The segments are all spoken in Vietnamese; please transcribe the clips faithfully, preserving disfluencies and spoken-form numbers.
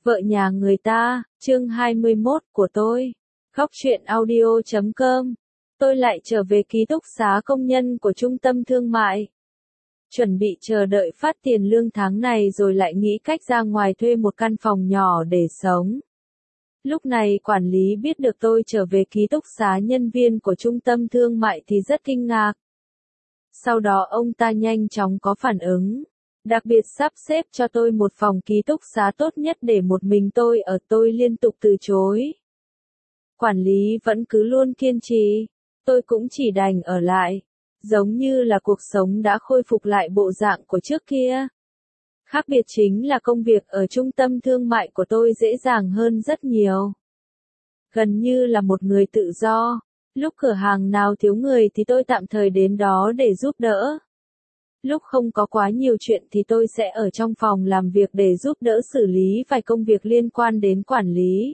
Vợ nhà người ta, chương hai mươi mốt của tôi. Góc truyện audio chấm com. Tôi lại trở về ký túc xá công nhân của trung tâm thương mại. Chuẩn bị chờ đợi phát tiền lương tháng này rồi lại nghĩ cách ra ngoài thuê một căn phòng nhỏ để sống. Lúc này quản lý biết được tôi trở về ký túc xá nhân viên của trung tâm thương mại thì rất kinh ngạc. Sau đó ông ta nhanh chóng có phản ứng. Đặc biệt sắp xếp cho tôi một phòng ký túc xá tốt nhất để một mình tôi ở, tôi liên tục từ chối. Quản lý vẫn cứ luôn kiên trì, tôi cũng chỉ đành ở lại, giống như là cuộc sống đã khôi phục lại bộ dạng của trước kia. Khác biệt chính là công việc ở trung tâm thương mại của tôi dễ dàng hơn rất nhiều. Gần như là một người tự do, lúc cửa hàng nào thiếu người thì tôi tạm thời đến đó để giúp đỡ. Lúc không có quá nhiều chuyện thì tôi sẽ ở trong phòng làm việc để giúp đỡ xử lý vài công việc liên quan đến quản lý.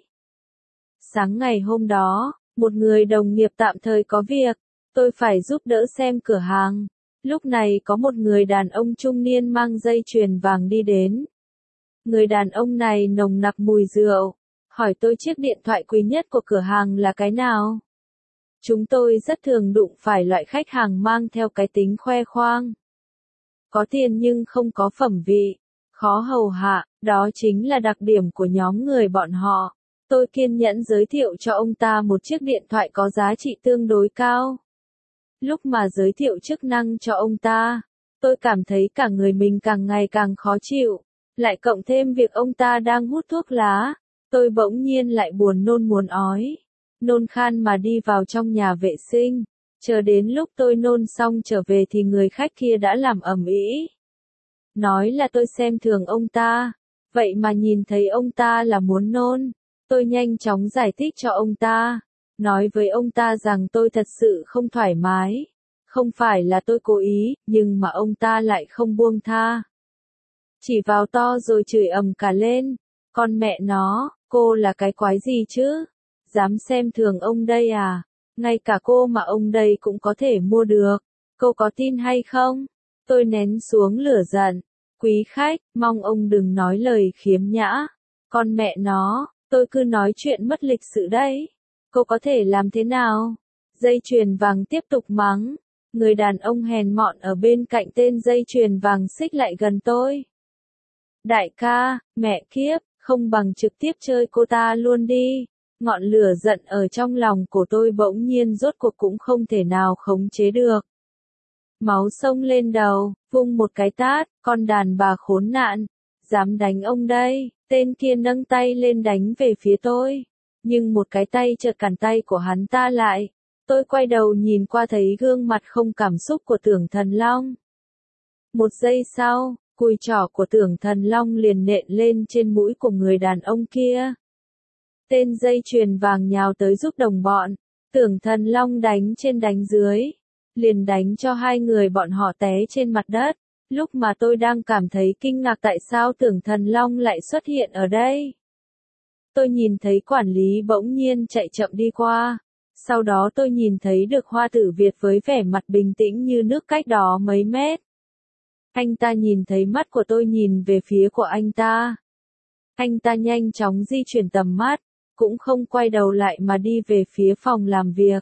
Sáng ngày hôm đó, một người đồng nghiệp tạm thời có việc, tôi phải giúp đỡ xem cửa hàng. Lúc này có một người đàn ông trung niên mang dây chuyền vàng đi đến. Người đàn ông này nồng nặc mùi rượu, hỏi tôi chiếc điện thoại quý nhất của cửa hàng là cái nào. Chúng tôi rất thường đụng phải loại khách hàng mang theo cái tính khoe khoang. Có tiền nhưng không có phẩm vị, khó hầu hạ, đó chính là đặc điểm của nhóm người bọn họ. Tôi kiên nhẫn giới thiệu cho ông ta một chiếc điện thoại có giá trị tương đối cao. Lúc mà giới thiệu chức năng cho ông ta, tôi cảm thấy cả người mình càng ngày càng khó chịu, lại cộng thêm việc ông ta đang hút thuốc lá, tôi bỗng nhiên lại buồn nôn muốn ói. Nôn khan mà đi vào trong nhà vệ sinh. Chờ đến lúc tôi nôn xong trở về thì người khách kia đã làm ầm ĩ. Nói là tôi xem thường ông ta, vậy mà nhìn thấy ông ta là muốn nôn. Tôi nhanh chóng giải thích cho ông ta, nói với ông ta rằng tôi thật sự không thoải mái. Không phải là tôi cố ý, nhưng mà ông ta lại không buông tha. Chỉ vào to rồi chửi ầm cả lên. Con mẹ nó, cô là cái quái gì chứ? Dám xem thường ông đây à? Ngay cả cô mà ông đây cũng có thể mua được. Cô có tin hay không? Tôi nén xuống lửa giận. Quý khách, mong ông đừng nói lời khiếm nhã. Con mẹ nó, tôi cứ nói chuyện mất lịch sự đấy. Cô có thể làm thế nào? Dây chuyền vàng tiếp tục mắng. Người đàn ông hèn mọn ở bên cạnh tên dây chuyền vàng xích lại gần tôi. Đại ca, mẹ kiếp, không bằng trực tiếp chơi cô ta luôn đi. Ngọn lửa giận ở trong lòng của tôi bỗng nhiên rốt cuộc cũng không thể nào khống chế được. Máu xông lên đầu, vung một cái tát, con đàn bà khốn nạn, dám đánh ông đây. Tên kia nâng tay lên đánh về phía tôi, nhưng một cái tay chợt cản tay của hắn ta lại. Tôi quay đầu nhìn qua thấy gương mặt không cảm xúc của Tưởng Thần Long. Một giây sau, cùi trỏ của Tưởng Thần Long liền nện lên trên mũi của người đàn ông kia. Tên dây chuyền vàng nhào tới giúp đồng bọn, Tưởng Thần Long đánh trên đánh dưới, liền đánh cho hai người bọn họ té trên mặt đất. Lúc mà tôi đang cảm thấy kinh ngạc tại sao Tưởng Thần Long lại xuất hiện ở đây. Tôi nhìn thấy quản lý bỗng nhiên chạy chậm đi qua, sau đó tôi nhìn thấy được Hoa Tử Việt với vẻ mặt bình tĩnh như nước cách đó mấy mét. Anh ta nhìn thấy mắt của tôi nhìn về phía của anh ta. Anh ta nhanh chóng di chuyển tầm mắt, cũng không quay đầu lại mà đi về phía phòng làm việc.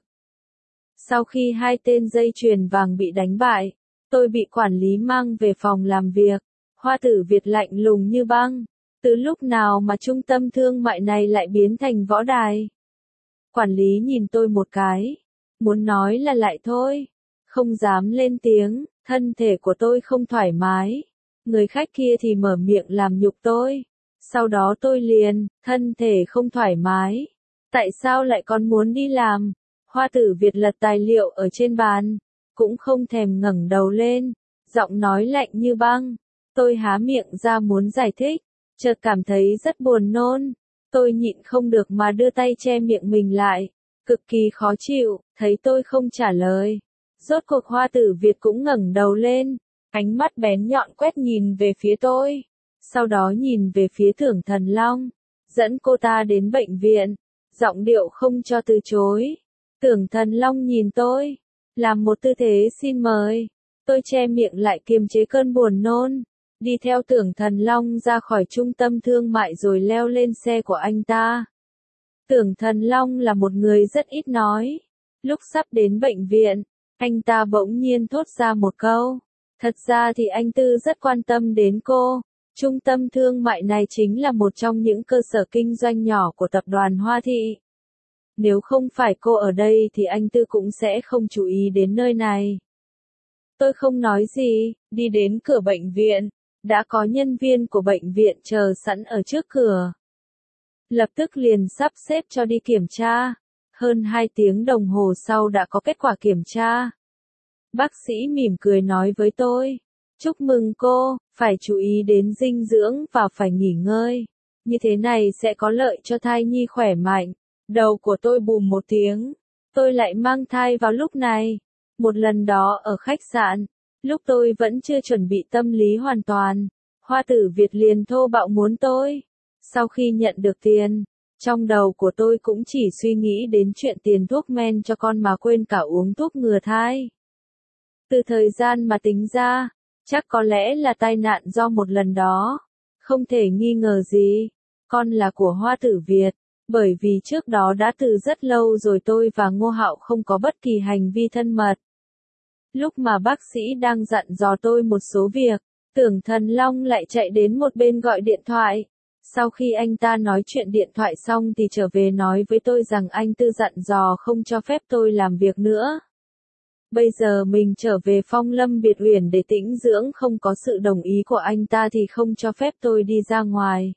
Sau khi hai tên dây chuyền vàng bị đánh bại, tôi bị quản lý mang về phòng làm việc. Hoa Tử Việt lạnh lùng như băng. Từ lúc nào mà trung tâm thương mại này lại biến thành võ đài? Quản lý nhìn tôi một cái. Muốn nói là lại thôi. Không dám lên tiếng, thân thể của tôi không thoải mái. Người khách kia thì mở miệng làm nhục tôi. Sau đó tôi liền, thân thể không thoải mái. Tại sao lại còn muốn đi làm? Hoa Tử Việt lật tài liệu ở trên bàn, cũng không thèm ngẩng đầu lên, giọng nói lạnh như băng. Tôi há miệng ra muốn giải thích, chợt cảm thấy rất buồn nôn. Tôi nhịn không được mà đưa tay che miệng mình lại, cực kỳ khó chịu, thấy tôi không trả lời. Rốt cuộc Hoa Tử Việt cũng ngẩng đầu lên, ánh mắt bén nhọn quét nhìn về phía tôi. Sau đó nhìn về phía Tưởng Thần Long, dẫn cô ta đến bệnh viện, giọng điệu không cho từ chối. Tưởng Thần Long nhìn tôi, làm một tư thế xin mời. Tôi che miệng lại kiềm chế cơn buồn nôn, đi theo Tưởng Thần Long ra khỏi trung tâm thương mại rồi leo lên xe của anh ta. Tưởng Thần Long là một người rất ít nói. Lúc sắp đến bệnh viện, anh ta bỗng nhiên thốt ra một câu. Thật ra thì anh Tư rất quan tâm đến cô. Trung tâm thương mại này chính là một trong những cơ sở kinh doanh nhỏ của tập đoàn Hoa Thị. Nếu không phải cô ở đây thì anh Tư cũng sẽ không chú ý đến nơi này. Tôi không nói gì, đi đến cửa bệnh viện. Đã có nhân viên của bệnh viện chờ sẵn ở trước cửa. Lập tức liền sắp xếp cho đi kiểm tra. Hơn hai tiếng đồng hồ sau đã có kết quả kiểm tra. Bác sĩ mỉm cười nói với tôi. Chúc mừng cô, phải chú ý đến dinh dưỡng và phải nghỉ ngơi. Như thế này sẽ có lợi cho thai nhi khỏe mạnh. Đầu của tôi bùm một tiếng. Tôi lại mang thai vào lúc này. Một lần đó ở khách sạn. Lúc tôi vẫn chưa chuẩn bị tâm lý hoàn toàn. Hoa Tử Việt liền thô bạo muốn tôi. Sau khi nhận được tiền, trong đầu của tôi cũng chỉ suy nghĩ đến chuyện tiền thuốc men cho con mà quên cả uống thuốc ngừa thai. Từ thời gian mà tính ra, chắc có lẽ là tai nạn do một lần đó. Không thể nghi ngờ gì, con là của Hoa Tử Việt, bởi vì trước đó đã từ rất lâu rồi tôi và Ngô Hạo không có bất kỳ hành vi thân mật. Lúc mà bác sĩ đang dặn dò tôi một số việc, Tưởng Thần Long lại chạy đến một bên gọi điện thoại. Sau khi anh ta nói chuyện điện thoại xong thì trở về nói với tôi rằng anh Tư dặn dò không cho phép tôi làm việc nữa. Bây giờ mình trở về Phong Lâm Biệt Uyển để tĩnh dưỡng, không có sự đồng ý của anh ta thì không cho phép tôi đi ra ngoài.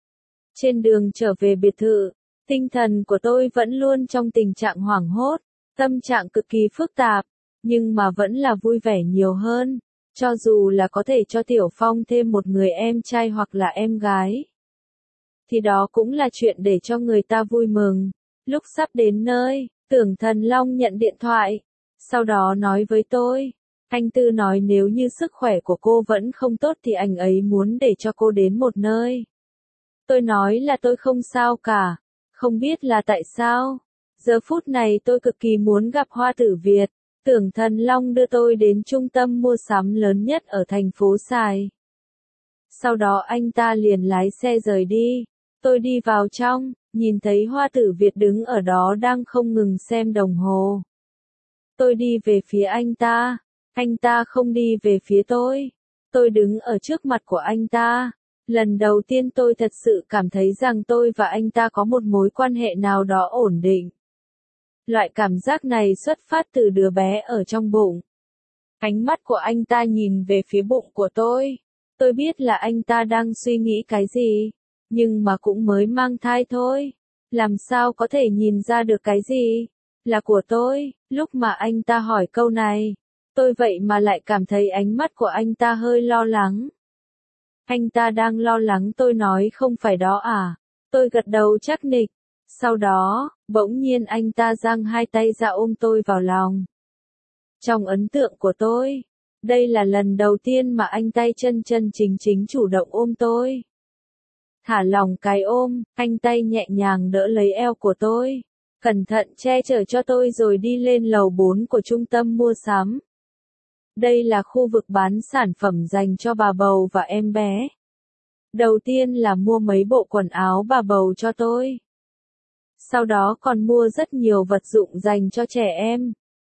Trên đường trở về biệt thự, tinh thần của tôi vẫn luôn trong tình trạng hoảng hốt, tâm trạng cực kỳ phức tạp, nhưng mà vẫn là vui vẻ nhiều hơn, cho dù là có thể cho Tiểu Phong thêm một người em trai hoặc là em gái. Thì đó cũng là chuyện để cho người ta vui mừng. Lúc sắp đến nơi, Tưởng Thần Long nhận điện thoại, sau đó nói với tôi, anh Tư nói nếu như sức khỏe của cô vẫn không tốt thì anh ấy muốn để cho cô đến một nơi. Tôi nói là tôi không sao cả, không biết là tại sao. Giờ phút này tôi cực kỳ muốn gặp Hoa Tử Việt. Tưởng Thần Long đưa tôi đến trung tâm mua sắm lớn nhất ở thành phố Sài. Sau đó anh ta liền lái xe rời đi. Tôi đi vào trong, nhìn thấy Hoa Tử Việt đứng ở đó đang không ngừng xem đồng hồ. Tôi đi về phía anh ta, anh ta không đi về phía tôi. Tôi đứng ở trước mặt của anh ta. Lần đầu tiên tôi thật sự cảm thấy rằng tôi và anh ta có một mối quan hệ nào đó ổn định. Loại cảm giác này xuất phát từ đứa bé ở trong bụng. Ánh mắt của anh ta nhìn về phía bụng của tôi. Tôi biết là anh ta đang suy nghĩ cái gì, nhưng mà cũng mới mang thai thôi. Làm sao có thể nhìn ra được cái gì là của tôi. Lúc mà anh ta hỏi câu này, tôi vậy mà lại cảm thấy ánh mắt của anh ta hơi lo lắng. Anh ta đang lo lắng tôi nói không phải đó à? Tôi gật đầu chắc nịch. Sau đó, bỗng nhiên anh ta giang hai tay ra ôm tôi vào lòng. Trong ấn tượng của tôi, đây là lần đầu tiên mà anh tay chân chân chính chính chủ động ôm tôi. Thả lỏng cái ôm, anh tay nhẹ nhàng đỡ lấy eo của tôi, cẩn thận che chở cho tôi rồi đi lên lầu bốn của trung tâm mua sắm. Đây là khu vực bán sản phẩm dành cho bà bầu và em bé. Đầu tiên là mua mấy bộ quần áo bà bầu cho tôi. Sau đó còn mua rất nhiều vật dụng dành cho trẻ em.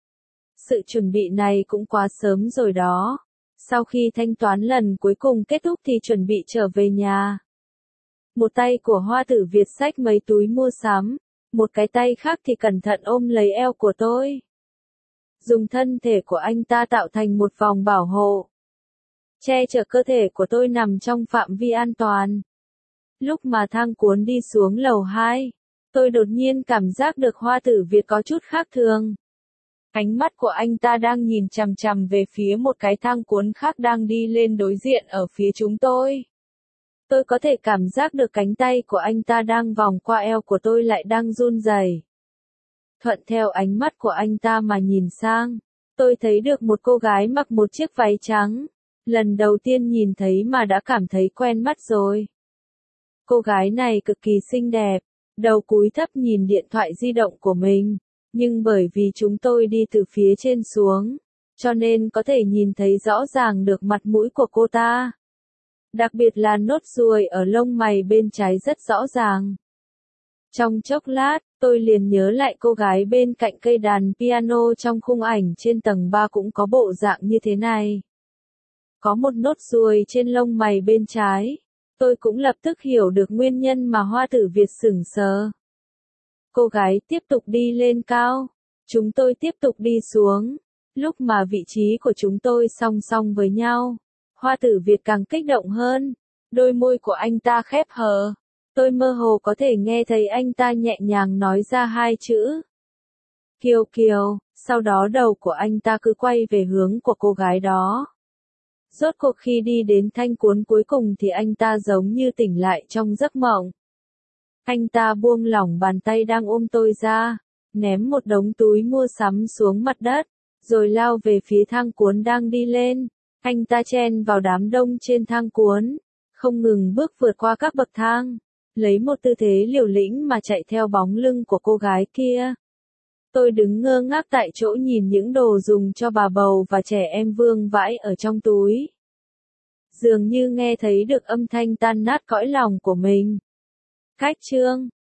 Sự chuẩn bị này cũng quá sớm rồi đó. Sau khi thanh toán lần cuối cùng kết thúc thì chuẩn bị trở về nhà. Một tay của Hoa Tử Việt xách mấy túi mua sắm, một cái tay khác thì cẩn thận ôm lấy eo của tôi. Dùng thân thể của anh ta tạo thành một vòng bảo hộ, che chở cơ thể của tôi nằm trong phạm vi an toàn. Lúc mà thang cuốn đi xuống lầu hai, tôi đột nhiên cảm giác được Hoa Tử Việt có chút khác thường. Ánh mắt của anh ta đang nhìn chằm chằm về phía một cái thang cuốn khác đang đi lên đối diện ở phía chúng tôi. Tôi có thể cảm giác được cánh tay của anh ta đang vòng qua eo của tôi lại đang run rẩy. Thuận theo ánh mắt của anh ta mà nhìn sang, tôi thấy được một cô gái mặc một chiếc váy trắng. Lần đầu tiên nhìn thấy mà đã cảm thấy quen mắt rồi. Cô gái này cực kỳ xinh đẹp, đầu cúi thấp nhìn điện thoại di động của mình, nhưng bởi vì chúng tôi đi từ phía trên xuống, cho nên có thể nhìn thấy rõ ràng được mặt mũi của cô ta. Đặc biệt là nốt ruồi ở lông mày bên trái rất rõ ràng. Trong chốc lát, tôi liền nhớ lại cô gái bên cạnh cây đàn piano trong khung ảnh trên tầng ba cũng có bộ dạng như thế này. Có một nốt ruồi trên lông mày bên trái. Tôi cũng lập tức hiểu được nguyên nhân mà Hoa Tử Việt sững sờ. Cô gái tiếp tục đi lên cao. Chúng tôi tiếp tục đi xuống. Lúc mà vị trí của chúng tôi song song với nhau, Hoa Tử Việt càng kích động hơn. Đôi môi của anh ta khép hờ. Tôi mơ hồ có thể nghe thấy anh ta nhẹ nhàng nói ra hai chữ. Kiều Kiều, sau đó đầu của anh ta cứ quay về hướng của cô gái đó. Rốt cuộc khi đi đến thanh cuốn cuối cùng thì anh ta giống như tỉnh lại trong giấc mộng. Anh ta buông lỏng bàn tay đang ôm tôi ra, ném một đống túi mua sắm xuống mặt đất, rồi lao về phía thang cuốn đang đi lên. Anh ta chen vào đám đông trên thang cuốn, không ngừng bước vượt qua các bậc thang, lấy một tư thế liều lĩnh mà chạy theo bóng lưng của cô gái kia. Tôi đứng ngơ ngác tại chỗ nhìn những đồ dùng cho bà bầu và trẻ em vương vãi ở trong túi. Dường như nghe thấy được âm thanh tan nát cõi lòng của mình. Cách chương